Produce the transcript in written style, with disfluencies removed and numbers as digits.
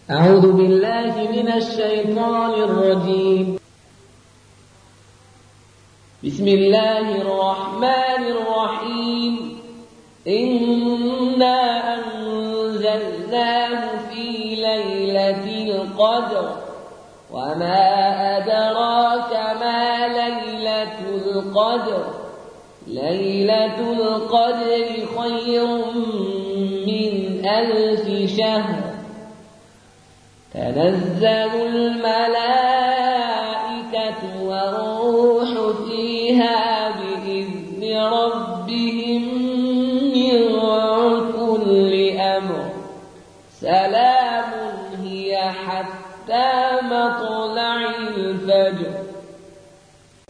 أعوذ بالله من الشيطان الرجيم. بسم الله الرحمن الرحيم. إنا أنزلناه في ليلة القدر وما أدراك ما ليلة القدر. ليلة القدر خير من 1000 شهر. تنزل الملائكة والروح فيها بإذن ربهم من كل أمر. سلام هي حتى مطلع الفجر.